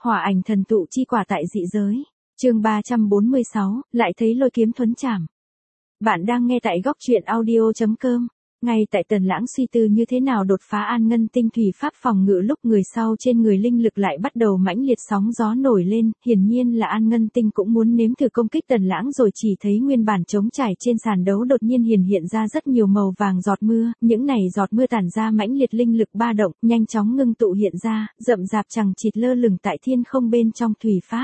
Hỏa ảnh thần tụ chi quả tại dị giới. Chương 346, lại thấy lôi kiếm thuấn chảm. Bạn đang nghe tại góc truyện audio.com. Ngay tại Tần Lãng suy tư như thế nào đột phá An Ngân Tinh thủy pháp phòng ngự lúc người sau trên người linh lực lại bắt đầu mãnh liệt sóng gió nổi lên, hiển nhiên là An Ngân Tinh cũng muốn nếm thử công kích Tần Lãng rồi chỉ thấy nguyên bản trống trải trên sàn đấu đột nhiên hiện ra rất nhiều màu vàng giọt mưa, những này giọt mưa tản ra mãnh liệt linh lực ba động, nhanh chóng ngưng tụ hiện ra, rậm rạp chằng chịt lơ lửng tại thiên không bên trong thủy pháp.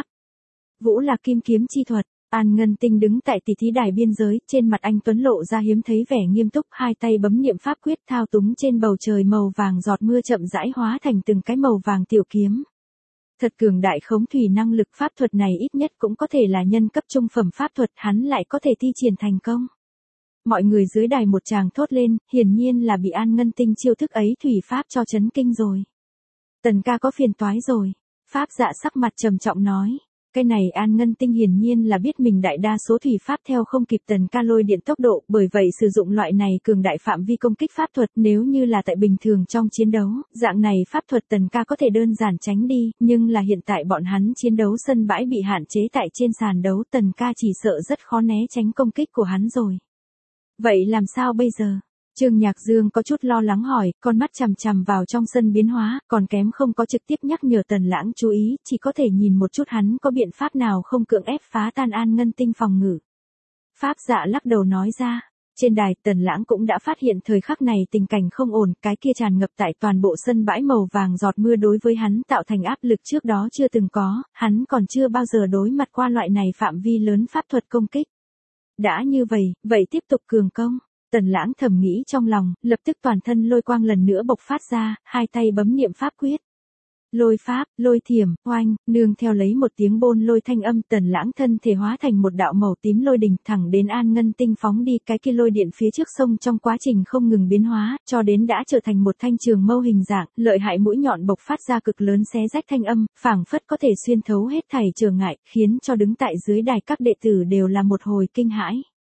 Vũ là kim kiếm chi thuật. An Ngân Tinh đứng tại tỷ thí đài biên giới, trên mặt anh tuấn lộ ra hiếm thấy vẻ nghiêm túc, hai tay bấm niệm pháp quyết thao túng trên bầu trời màu vàng giọt mưa chậm rãi hóa thành từng cái màu vàng tiểu kiếm. Thật cường đại khống thủy năng lực pháp thuật này ít nhất cũng có thể là nhân cấp trung phẩm pháp thuật, hắn lại có thể thi triển thành công. Mọi người dưới đài một tràng thốt lên, hiển nhiên là bị An Ngân Tinh chiêu thức ấy thủy pháp cho chấn kinh rồi. Tần ca có phiền toái rồi. Pháp Dạ sắc mặt trầm trọng nói. Cái này An Ngân Tinh hiển nhiên là biết mình đại đa số thủy pháp theo không kịp Tần ca lôi điện tốc độ, bởi vậy sử dụng loại này cường đại phạm vi công kích pháp thuật. Nếu như là tại bình thường trong chiến đấu, dạng này pháp thuật Tần ca có thể đơn giản tránh đi, nhưng là hiện tại bọn hắn chiến đấu sân bãi bị hạn chế tại trên sàn đấu, Tần ca chỉ sợ rất khó né tránh công kích của hắn rồi. Vậy làm sao bây giờ? Trương Nhạc Dương có chút lo lắng hỏi, con mắt chằm chằm vào trong sân biến hóa, còn kém không có trực tiếp nhắc nhở Tần Lãng chú ý, chỉ có thể nhìn một chút hắn có biện pháp nào không cưỡng ép phá tan An Ngân Tinh phòng ngự. Pháp Dạ lắc đầu nói ra. Trên đài, Tần Lãng cũng đã phát hiện thời khắc này tình cảnh không ổn, cái kia tràn ngập tại toàn bộ sân bãi màu vàng giọt mưa đối với hắn tạo thành áp lực trước đó chưa từng có, hắn còn chưa bao giờ đối mặt qua loại này phạm vi lớn pháp thuật công kích. Đã như vậy tiếp tục cường công. Tần Lãng thầm nghĩ trong lòng, lập tức toàn thân lôi quang lần nữa bộc phát ra, hai tay bấm niệm pháp quyết. Lôi pháp, lôi thiểm, oanh, nương theo lấy một tiếng bôn lôi thanh âm, Tần Lãng thân thể hóa thành một đạo màu tím lôi đình thẳng đến An Ngân Tinh phóng đi, cái kia lôi điện phía trước sông trong quá trình không ngừng biến hóa, cho đến đã trở thành một thanh trường mâu hình dạng, lợi hại mũi nhọn bộc phát ra cực lớn xé rách thanh âm, phảng phất có thể xuyên thấu hết thảy trở ngại, khiến cho đứng tại dưới đài các đệ tử đều là một hồi kinh hãi.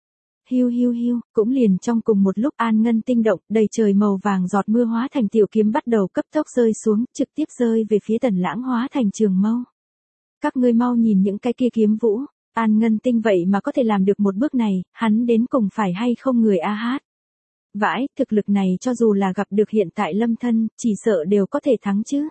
Hiu hiu hiu, cũng liền trong cùng một lúc An Ngân Tinh động, đầy trời màu vàng giọt mưa hóa thành tiểu kiếm bắt đầu cấp tốc rơi xuống, trực tiếp rơi về phía Tần Lãng hóa thành trường mâu. Các ngươi mau nhìn những cái kia kiếm vũ, An Ngân Tinh vậy mà có thể làm được một bước này, hắn đến cùng phải hay không người a hát. Vãi, thực lực này cho dù là gặp được hiện tại Lâm Thân, chỉ sợ đều có thể thắng chứ.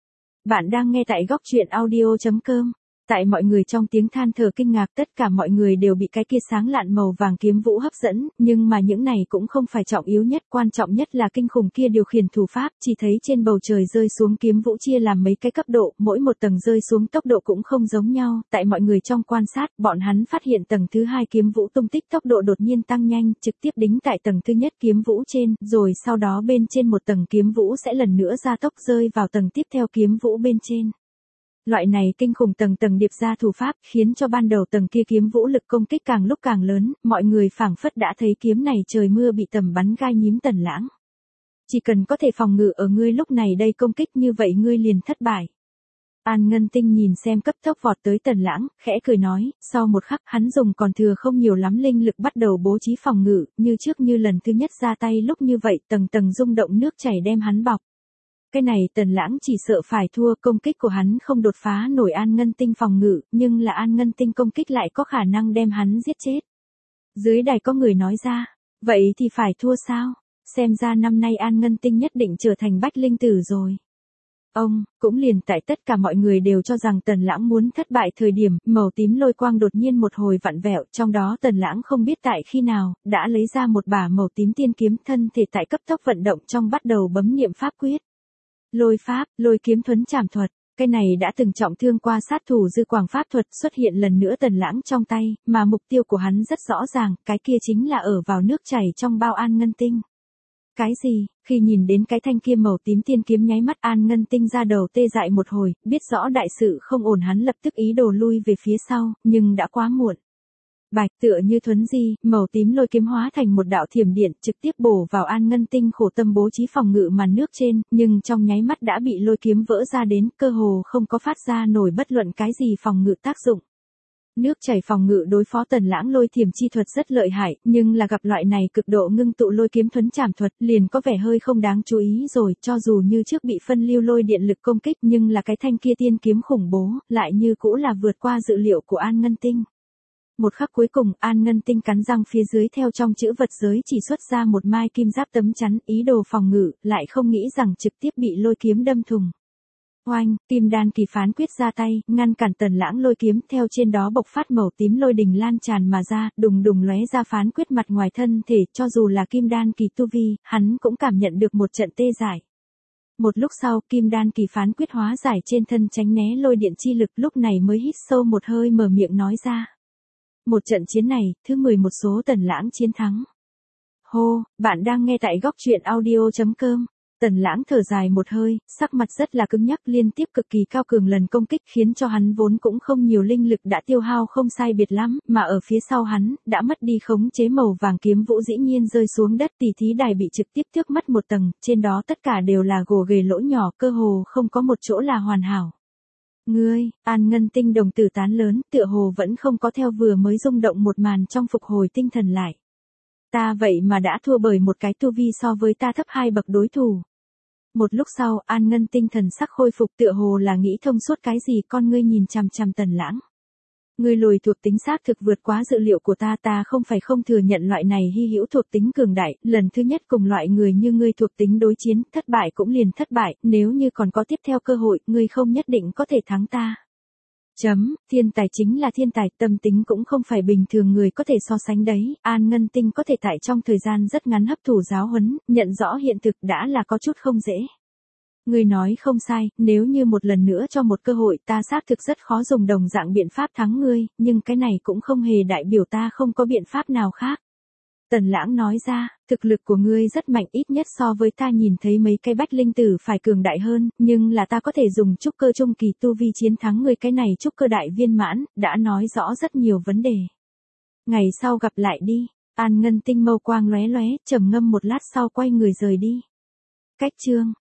Bạn đang nghe tại góc truyện audio.com. Tại mọi người trong tiếng than thở kinh ngạc, tất cả mọi người đều bị cái kia sáng lạn màu vàng kiếm vũ hấp dẫn, nhưng mà những này cũng không phải trọng yếu nhất, quan trọng nhất là kinh khủng kia điều khiển thủ pháp, chỉ thấy trên bầu trời rơi xuống kiếm vũ chia làm mấy cái cấp độ, mỗi một tầng rơi xuống tốc độ cũng không giống nhau, tại mọi người trong quan sát, bọn hắn phát hiện tầng thứ hai kiếm vũ tung tích tốc độ đột nhiên tăng nhanh, trực tiếp đính tại tầng thứ nhất kiếm vũ trên, rồi sau đó bên trên một tầng kiếm vũ sẽ lần nữa gia tốc rơi vào tầng tiếp theo kiếm vũ bên trên. Loại này kinh khủng tầng tầng điệp ra thủ pháp khiến cho ban đầu tầng kia kiếm vũ lực công kích càng lúc càng lớn, mọi người phảng phất đã thấy kiếm này trời mưa bị tầm bắn gai nhím Tần Lãng. Chỉ cần có thể phòng ngự ở ngươi lúc này đây công kích như vậy ngươi liền thất bại. An Ngân Tinh nhìn xem cấp tốc vọt tới Tần Lãng, khẽ cười nói, sau một khắc hắn dùng còn thừa không nhiều lắm linh lực bắt đầu bố trí phòng ngự, như trước như lần thứ nhất ra tay lúc như vậy tầng tầng rung động nước chảy đem hắn bọc. Cái này Tần Lãng chỉ sợ phải thua, công kích của hắn không đột phá nổi An Ngân Tinh phòng ngự, nhưng là An Ngân Tinh công kích lại có khả năng đem hắn giết chết. Dưới đài có người nói ra, vậy thì phải thua sao? Xem ra năm nay An Ngân Tinh nhất định trở thành bách linh tử rồi. Cũng liền tại tất cả mọi người đều cho rằng Tần Lãng muốn thất bại thời điểm, màu tím lôi quang đột nhiên một hồi vặn vẹo, trong đó Tần Lãng không biết tại khi nào, đã lấy ra một bả màu tím tiên kiếm, thân thể tại cấp tốc vận động trong bắt đầu bấm niệm pháp quyết. Lôi pháp, lôi kiếm thuấn chảm thuật, cái này đã từng trọng thương qua sát thủ dư quảng pháp thuật xuất hiện lần nữa Tần Lãng trong tay, mà mục tiêu của hắn rất rõ ràng, cái kia chính là ở vào nước chảy trong bao An Ngân Tinh. Cái gì? Khi nhìn đến cái thanh kia màu tím tiên kiếm nháy mắt An Ngân Tinh ra đầu tê dại một hồi, biết rõ đại sự không ổn hắn lập tức ý đồ lui về phía sau, nhưng đã quá muộn. Bạch tựa như thuấn di, màu tím lôi kiếm hóa thành một đạo thiểm điện trực tiếp bổ vào An Ngân Tinh khổ tâm bố trí phòng ngự màn nước trên, nhưng trong nháy mắt đã bị lôi kiếm vỡ ra đến, cơ hồ không có phát ra nổi bất luận cái gì phòng ngự tác dụng. Nước chảy phòng ngự đối phó Tần Lãng lôi thiểm chi thuật rất lợi hại, nhưng là gặp loại này cực độ ngưng tụ lôi kiếm thuấn trảm thuật liền có vẻ hơi không đáng chú ý rồi, cho dù như trước bị phân lưu lôi điện lực công kích nhưng là cái thanh kia tiên kiếm khủng bố, lại như cũ là vượt qua dự liệu của An Ngân Tinh. Một khắc cuối cùng, An Ngân Tinh cắn răng phía dưới theo trong chữ vật giới chỉ xuất ra một mai kim giáp tấm chắn, ý đồ phòng ngự, lại không nghĩ rằng trực tiếp bị lôi kiếm đâm thùng. Oanh, Kim Đan Kỳ phán quyết ra tay, ngăn cản Tần Lãng lôi kiếm, theo trên đó bộc phát màu tím lôi đình lan tràn mà ra, đùng đùng lóe ra phán quyết mặt ngoài thân thể, cho dù là Kim Đan Kỳ tu vi, hắn cũng cảm nhận được một trận tê dại. Một lúc sau, Kim Đan Kỳ phán quyết hóa giải trên thân tránh né lôi điện chi lực, lúc này mới hít sâu một hơi mở miệng nói ra. Một trận chiến này, thứ 11 số Tần Lãng chiến thắng. Hô, bạn đang nghe tại góc truyện audio.com. Tần Lãng thở dài một hơi, sắc mặt rất là cứng nhắc, liên tiếp cực kỳ cao cường lần công kích khiến cho hắn vốn cũng không nhiều linh lực đã tiêu hao không sai biệt lắm, mà ở phía sau hắn, đã mất đi khống chế màu vàng kiếm vũ dĩ nhiên rơi xuống đất, tỷ thí đài bị trực tiếp tước mất một tầng, trên đó tất cả đều là gồ ghề lỗ nhỏ, cơ hồ không có một chỗ là hoàn hảo. Ngươi, An Ngân Tinh đồng tử tán lớn, tựa hồ vẫn không có theo vừa mới rung động một màn trong phục hồi tinh thần lại. Ta vậy mà đã thua bởi một cái tu vi so với ta thấp 2 bậc đối thủ. Một lúc sau, An Ngân Tinh thần sắc khôi phục, tựa hồ là nghĩ thông suốt cái gì, con ngươi nhìn chằm chằm Tần Lãng. Ngươi lùi thuộc tính xác thực vượt quá dự liệu của ta, ta không phải không thừa nhận loại này hy hữu thuộc tính cường đại, lần thứ nhất cùng loại người như ngươi thuộc tính đối chiến, thất bại cũng liền thất bại, nếu như còn có tiếp theo cơ hội, ngươi không nhất định có thể thắng ta. Thiên tài chính là thiên tài, tâm tính cũng không phải bình thường người có thể so sánh đấy, An Ngân Tinh có thể tại trong thời gian rất ngắn hấp thụ giáo huấn, nhận rõ hiện thực đã là có chút không dễ. Ngươi nói không sai, nếu như một lần nữa cho một cơ hội, ta xác thực rất khó dùng đồng dạng biện pháp thắng ngươi, nhưng cái này cũng không hề đại biểu ta không có biện pháp nào khác. Tần Lãng nói ra, thực lực của ngươi rất mạnh, ít nhất so với ta nhìn thấy mấy cái bách linh tử phải cường đại hơn, nhưng là ta có thể dùng trúc cơ trung kỳ tu vi chiến thắng ngươi, cái này trúc cơ đại viên mãn, đã nói rõ rất nhiều vấn đề. Ngày sau gặp lại đi. An Ngân Tinh mâu quang lóe lóe, trầm ngâm một lát sau quay người rời đi. Cách chương